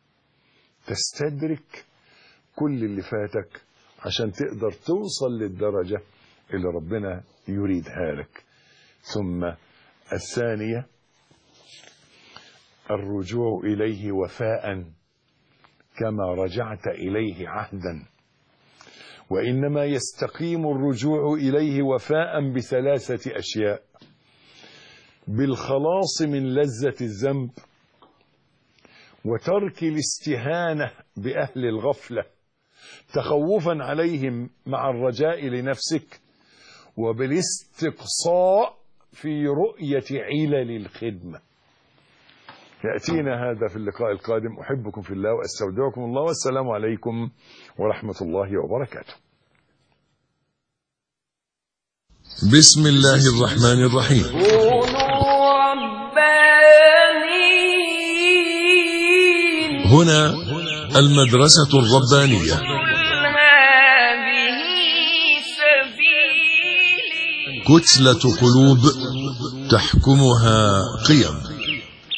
تستدرك كل اللي فاتك عشان تقدر توصل للدرجة اللي ربنا يريدها لك. ثم الثانية الرجوع إليه وفاء كما رجعت إليه عهدا. وإنما يستقيم الرجوع إليه وفاء ب3 أشياء: بالخلاص من لذة الذنب، وترك الاستهانة بأهل الغفلة تخوفا عليهم مع الرجاء لنفسك، وبالاستقصاء في رؤية علل الخدمة. يأتينا هذا في اللقاء القادم. أحبكم في الله وأستودعكم الله، والسلام عليكم ورحمة الله وبركاته.
بسم الله الرحمن الرحيم.
كونوا ربانيين.
هنا المدرسة الربانية.
قل هذه سبيلي.
كتلة قلوب تحكمها قيم.